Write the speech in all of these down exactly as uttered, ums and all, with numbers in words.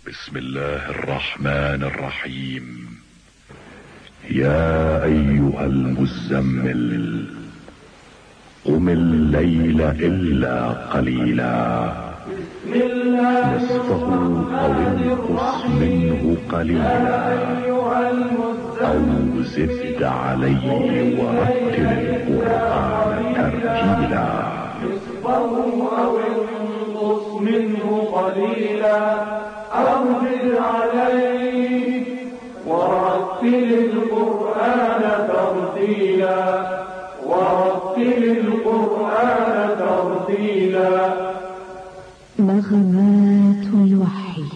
بسم الله الرحمن الرحيم. يا أيها المزمل قم الليل إلا قليلا نصفه أو انقص منه قليلا أو زد عليه ورتل القرآن ترتيلا نصفه أو انقص منه قليلا أو زد عليه ورتل القرآن ترتيلا ورتل القرآن ترتيلا. نغمات الوحي.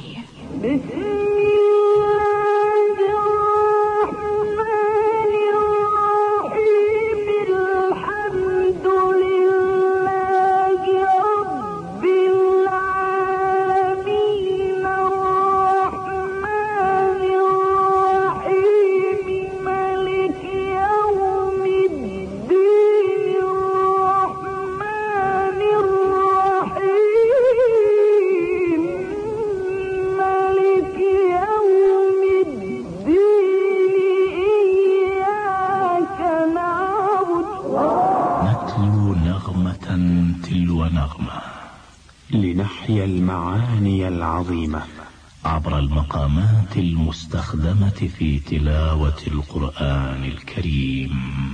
تلو نغمة لنحيا المعاني العظيمة عبر المقامات المستخدمة في تلاوة القرآن الكريم.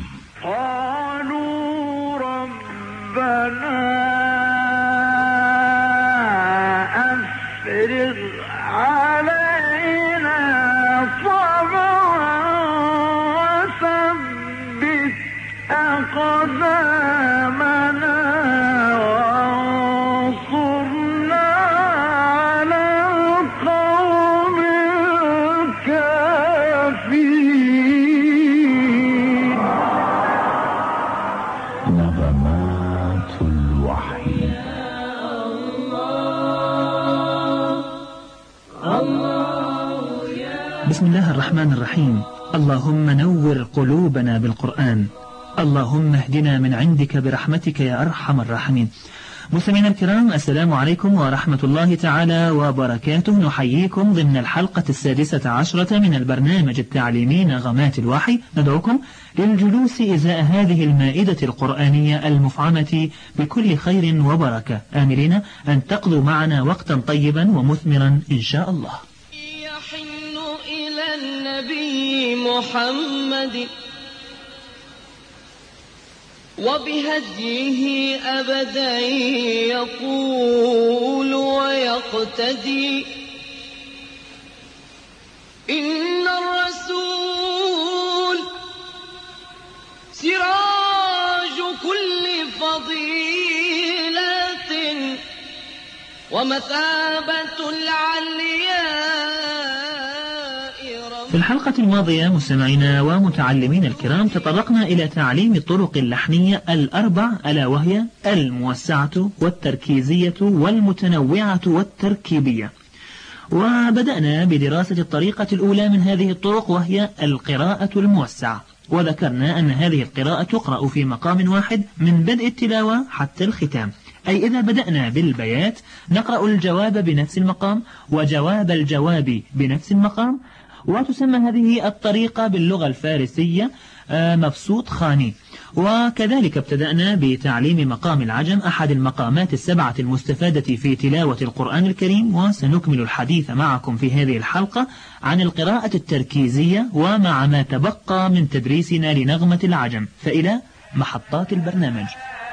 قالوا ربنا أفرغ علينا صبرا وثبت أقدامنا وانصرنا على القوم الكافرين. نغمات الوحي. بسم الله الرحمن الرحيم. اللهم نور قلوبنا بالقرآن، اللهم اهدنا من عندك برحمتك يا أرحم الراحمين. مستمعينا الكرام، السلام عليكم ورحمة الله تعالى وبركاته. نحييكم ضمن الحلقة السادسة عشرة من البرنامج التعليمي نغمات الوحي. ندعوكم للجلوس إزاء هذه المائدة القرآنية المفعمة بكل خير وبركة، آملين أن تقضوا معنا وقتا طيبا ومثمرا إن شاء الله. يحن إلى النبي محمد وبهديه أبدا يقول ويقتدي. إن الرسول سراج كل فضيلة ومثابة العلياء. في الحلقة الماضية مستمعينا ومتعلمين الكرام تطرقنا إلى تعليم الطرق اللحنية الأربع، ألا وهي الموسعة والتركيزية والمتنوعة والتركيبية. وبدأنا بدراسة الطريقة الأولى من هذه الطرق وهي القراءة الموسعة، وذكرنا أن هذه القراءة تقرأ في مقام واحد من بدء التلاوة حتى الختام، أي إذا بدأنا بالبيات نقرأ الجواب بنفس المقام وجواب الجواب بنفس المقام. وتسمى هذه الطريقة باللغة الفارسية مبسوط خاني. وكذلك ابتدأنا بتعليم مقام العجم، أحد المقامات السبعة المستفادة في تلاوة القرآن الكريم. وسنكمل الحديث معكم في هذه الحلقة عن القراءة التركيزية ومع ما تبقى من تدريسنا لنغمة العجم. فإلى محطات البرنامج.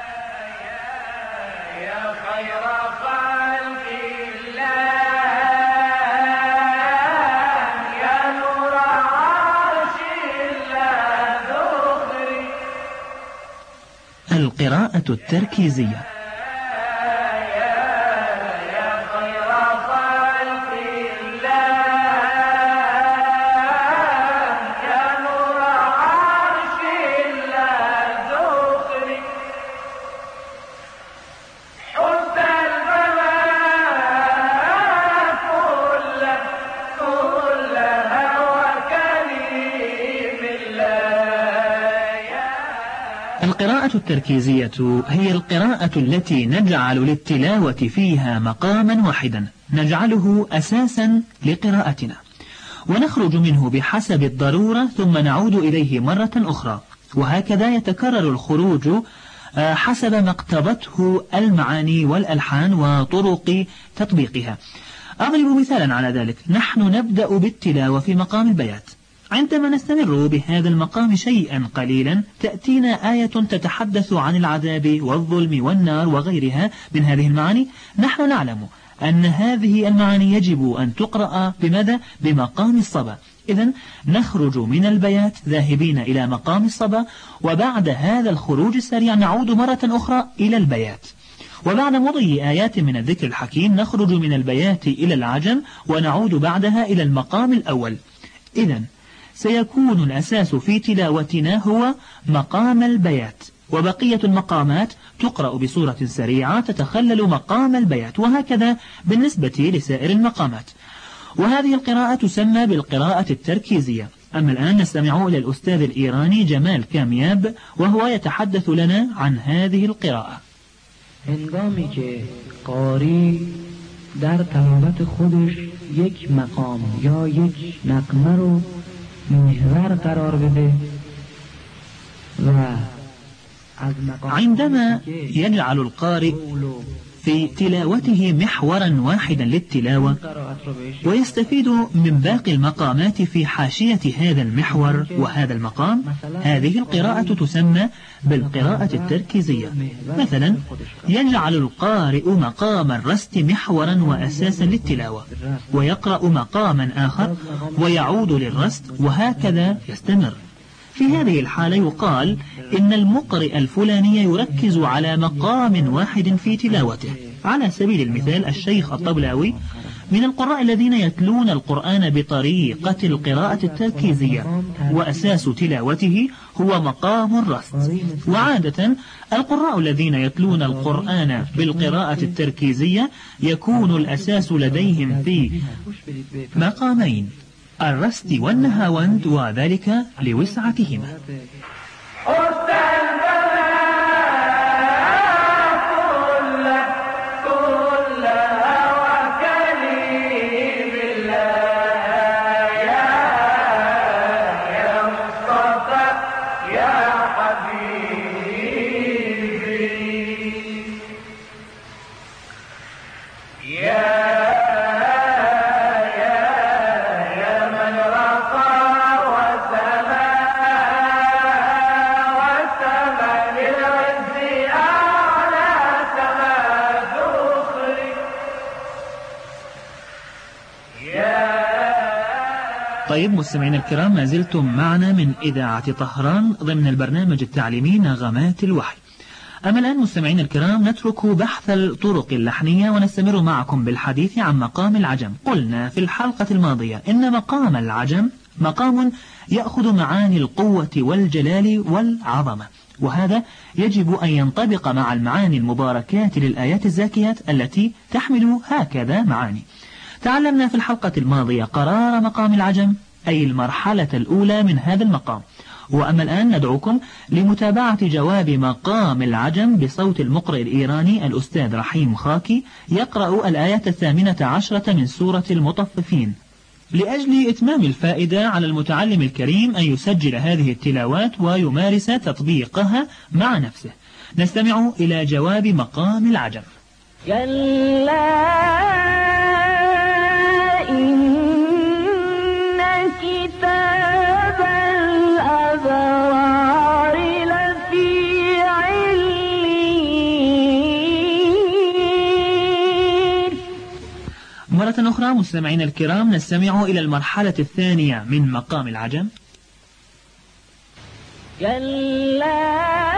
القراءة التركيزية. القراءة التركيزية هي القراءة التي نجعل للتلاوة فيها مقاما واحدا نجعله أساسا لقراءتنا، ونخرج منه بحسب الضرورة ثم نعود إليه مرة أخرى، وهكذا يتكرر الخروج حسب ما اقتضته المعاني والألحان وطرق تطبيقها. أضرب مثالا على ذلك. نحن نبدأ بالتلاوة في مقام البيات، عندما نستمر بهذا المقام شيئا قليلا تأتينا آية تتحدث عن العذاب والظلم والنار وغيرها من هذه المعاني. نحن نعلم أن هذه المعاني يجب أن تقرأ بماذا؟ بمقام الصبا. إذن نخرج من البيات ذاهبين إلى مقام الصبا، وبعد هذا الخروج السريع نعود مرة أخرى إلى البيات، وبعد مضي آيات من الذكر الحكيم نخرج من البيات إلى العجم ونعود بعدها إلى المقام الأول. إذن سيكون الأساس في تلاوتنا هو مقام البيات، وبقية المقامات تقرأ بصورة سريعة تتخلل مقام البيات، وهكذا بالنسبة لسائر المقامات. وهذه القراءة تسمى بالقراءة التركيزية. أما الآن نستمع إلى الأستاذ الإيراني جمال کامیاب وهو يتحدث لنا عن هذه القراءة. هنگامی که قاری در تلاوت خودش یک مقام یا یک نغمه رو محور قرار بده و عندما يجعل القارئ في تلاوته محورا واحدا للتلاوة ويستفيد من باقي المقامات في حاشية هذا المحور وهذا المقام، هذه القراءة تسمى بالقراءة التركيزية. مثلا يجعل القارئ مقام الرست محورا وأساسا للتلاوة، ويقرأ مقاما آخر ويعود للرست، وهكذا يستمر. في هذه الحالة يقال إن المقرئ الفلاني يركز على مقام واحد في تلاوته. على سبيل المثال الشيخ الطبلاوي من القراء الذين يتلون القرآن بطريقة القراءة التركيزية، وأساس تلاوته هو مقام الرست. وعادة القراء الذين يتلون القرآن بالقراءة التركيزية يكون الأساس لديهم في مقامين، الرست والنهاوند، وذلك لوسعتهما. طيب مستمعينا الكرام، ما زلتم معنا من إذاعة طهران ضمن البرنامج التعليمي نغمات الوحي. أما الآن مستمعينا الكرام نترك بحث الطرق اللحنية ونستمر معكم بالحديث عن مقام العجم. قلنا في الحلقة الماضية إن مقام العجم مقام يأخذ معاني القوة والجلال والعظمة، وهذا يجب أن ينطبق مع المعاني المباركات للآيات الزاكيات التي تحمل هكذا معاني. تعلمنا في الحلقة الماضية قرار مقام العجم، أي المرحلة الأولى من هذا المقام. وأما الآن ندعوكم لمتابعة جواب مقام العجم بصوت المقرئ الإيراني الأستاذ رحيم خاكي يقرأ الآية الثامنة عشرة من سورة المطففين. لأجل إتمام الفائدة على المتعلم الكريم أن يسجل هذه التلاوات ويمارس تطبيقها مع نفسه. نستمع إلى جواب مقام العجم. مرة أخرى مستمعين الكرام نستمع إلى المرحلة الثانية من مقام العجم. كلا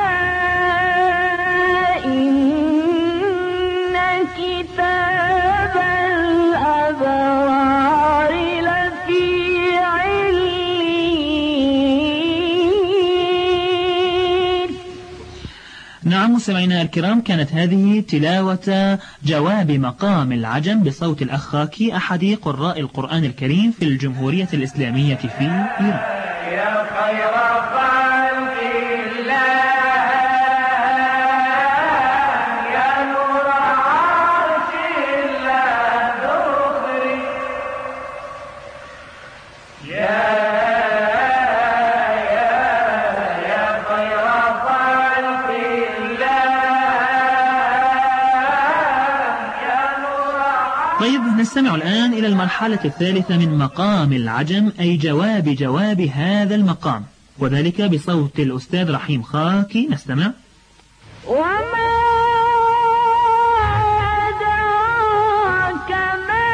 إن كتاب الأبرار لفي عليين. نعم مستمعينا الكرام، كانت هذه تلاوة جواب مقام العجم بصوت الأخ خاكي أحد قراء القرآن الكريم في الجمهورية الإسلامية في إيران. يا خير خلق الله يا نور عرش الله نستمع الآن إلى المرحلة الثالثة من مقام العجم، أي جواب جواب هذا المقام، وذلك بصوت الأستاذ رحيم خاكي. نستمع. وما أدراك ما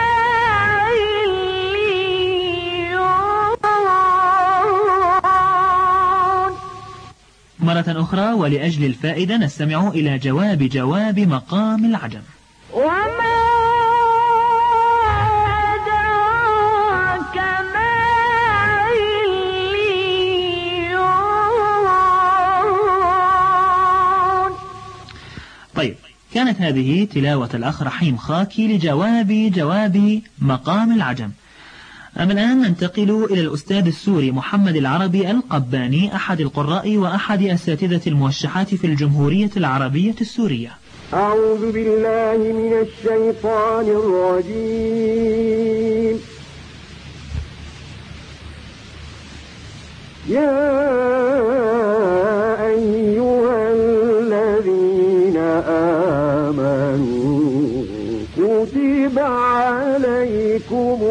عليون. مرة أخرى ولأجل الفائدة نستمع إلى جواب جواب مقام العجم. وما أدراك ما عليون. طيب، كانت هذه تلاوة الأخ رحيم خاكي لجواب جواب مقام العجم. أما الآن ننتقل إلى الأستاذ السوري محمد العربي القباني، أحد القراء وأحد أساتذة الموشحات في الجمهورية العربية السورية. أعوذ بالله من الشيطان الرجيم. يا أيها الذين آمنوا كتب عليكم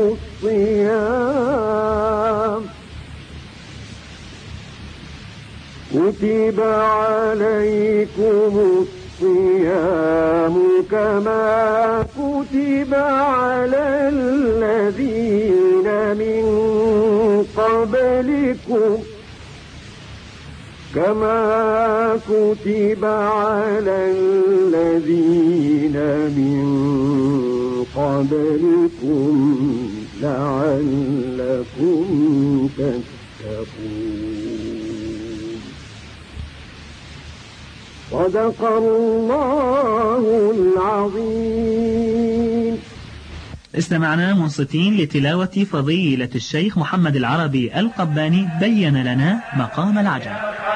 الصيام كتب عليكم الصيام كما كتب على الذين من قبلكم كما كتب على الذين من قبلكم لعلكم تتقون. صدق الله العظيم. استمعنا منصتين لتلاوة فضيلة الشيخ محمد العربي القباني بين لنا مقام العجم.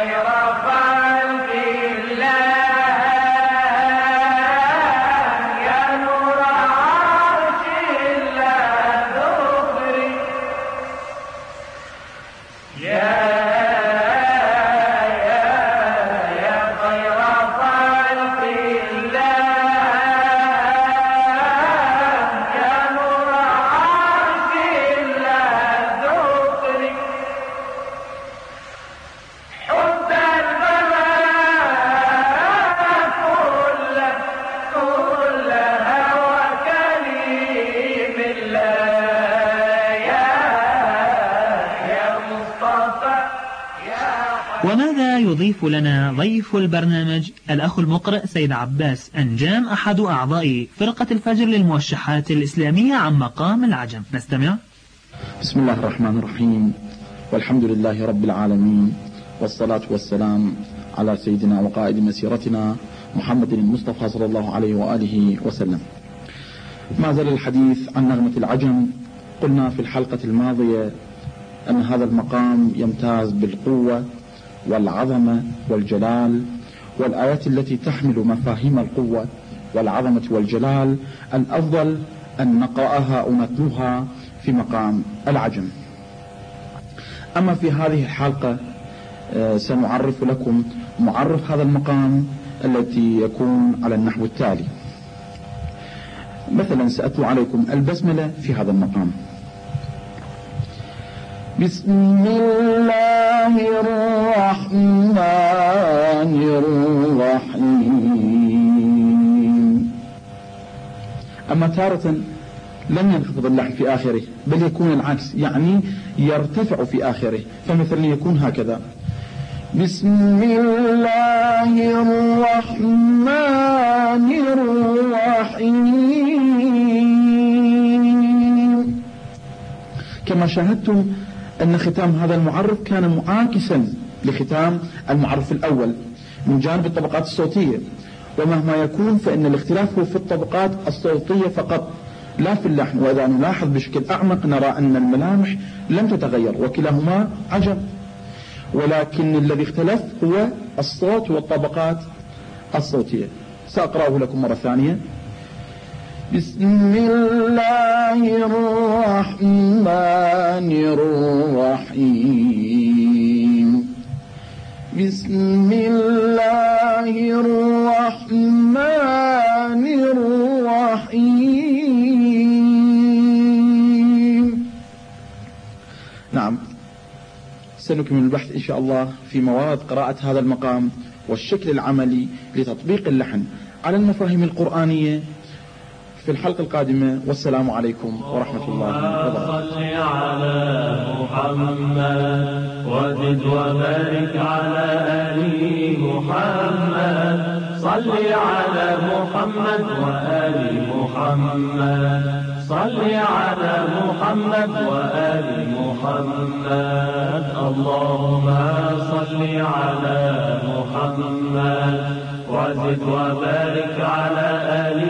وماذا يضيف لنا ضيف البرنامج الأخ المقرئ سيد عباس أنجام، أحد أعضاء فرقة الفجر للموشحات الإسلامية، عن مقام العجم؟ نستمع. بسم الله الرحمن الرحيم، والحمد لله رب العالمين، والصلاة والسلام على سيدنا وقائد مسيرتنا محمد المصطفى صلى الله عليه وآله وسلم. ما زال الحديث عن نغمة العجم. قلنا في الحلقة الماضية أن هذا المقام يمتاز بالقوة والعظمة والجلال، والآيات التي تحمل مفاهيم القوة والعظمة والجلال الأفضل أن نقرأها أو نتلوها في مقام العجم. أما في هذه الحلقة سنعرف لكم معرف هذا المقام التي يكون على النحو التالي. مثلا سأتلو عليكم البسملة في هذا المقام. بسم الله الرحمن الرحيم. أما تارة لم ينخفض اللحن في آخره، بل يكون العكس، يعني يرتفع في آخره، فمثلا يكون هكذا: بسم الله الرحمن الرحيم. كما شاهدتم أن ختام هذا المعرف كان معاكسا لختام المعرف الأول من جانب الطبقات الصوتية، ومهما يكون فإن الاختلاف هو في الطبقات الصوتية فقط لا في اللحن. وإذا نلاحظ بشكل أعمق نرى أن الملامح لم تتغير وكلاهما عجم، ولكن الذي اختلف هو الصوت والطبقات الصوتية. سأقرأه لكم مرة ثانية. بسم الله الرحمن الرحيم. بسم الله الرحمن الرحيم. سنكمل البحث إن شاء الله في مواد قراءة هذا المقام والشكل العملي لتطبيق اللحن على المفاهيم القرآنية في الحلقة القادمة. والسلام عليكم ورحمة الله وبركاته. صل على محمد وزد وبارك على آل محمد. صل على محمد وآل محمد. صل على محمد وآل محمد. اللهم صل على محمد وزد وبارك على آل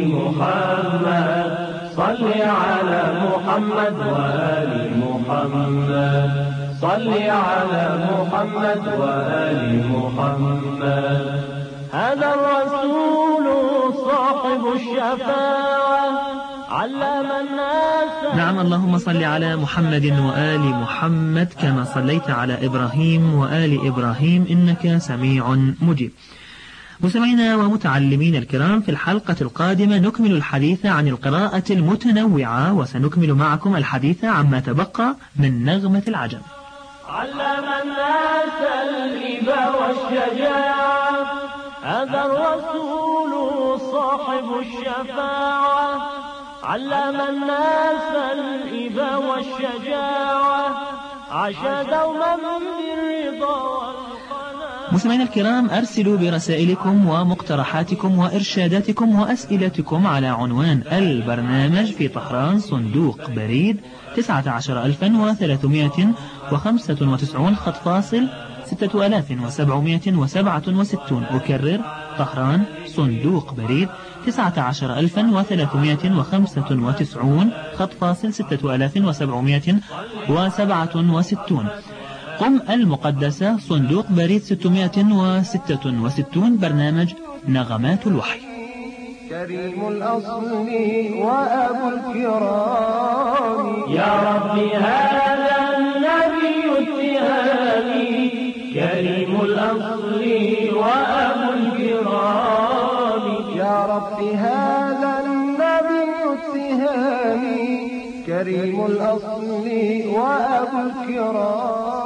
محمد. صل على محمد وآل محمد. صل على محمد وآل محمد. هذا الرسول صاحب الشفاعة علم الناس. نعم، اللهم صل على محمد وآل محمد كما صليت على إبراهيم وآل إبراهيم إنك سميع مجيب. مستمعينا ومتعلمين الكرام، في الحلقة القادمة نكمل الحديث عن القراءة المتنوعة، وسنكمل معكم الحديث عما تبقى من نغمة العجم. علم الناس الهبة والشجاعة هذا الرسول صاحب الشفاعة. علم الناس الهبة والشجاعة عاش دوما بالرضا. مستمعينا الكرام، أرسلوا برسائلكم ومقترحاتكم وإرشاداتكم وأسئلتكم على عنوان البرنامج في طهران، صندوق بريد تسعة عشر ألفا وثلاثمائة وخمسة وتسعين خط فاصل ستة آلاف وسبعمائة وسبعة وستون. أكرر: طهران، صندوق بريد تسعة عشر ألفا وثلاثمائة وخمسة وتسعين خط فاصل ستة آلاف وسبعمائة وسبعة وستون. قم المقدسة، صندوق بريد ستمائة وستة وستون. برنامج نغمات الوحي. كريم الأصل وأبو الكرام يا ربي هذا النبي اتهامي. كريم الأصل وأبو الكرام يا ربي هذا النبي اتهامي. كريم الأصل وأبو الكرام.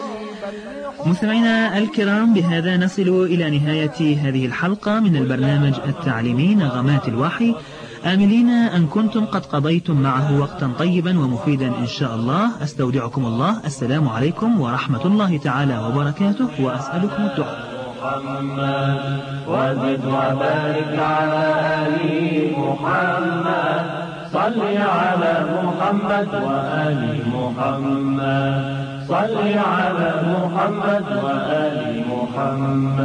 مستمعينا الكرام، بهذا نصل إلى نهاية هذه الحلقة من البرنامج التعليمي نغمات الوحي، آملين أن كنتم قد قضيتم معه وقتا طيبا ومفيدا إن شاء الله. أستودعكم الله. السلام عليكم ورحمة الله تعالى وبركاته، وأسألكم الدعاء. محمد وزد وبارك على آل محمد. صل على محمد وآل محمد. صل على محمد وآل محمد.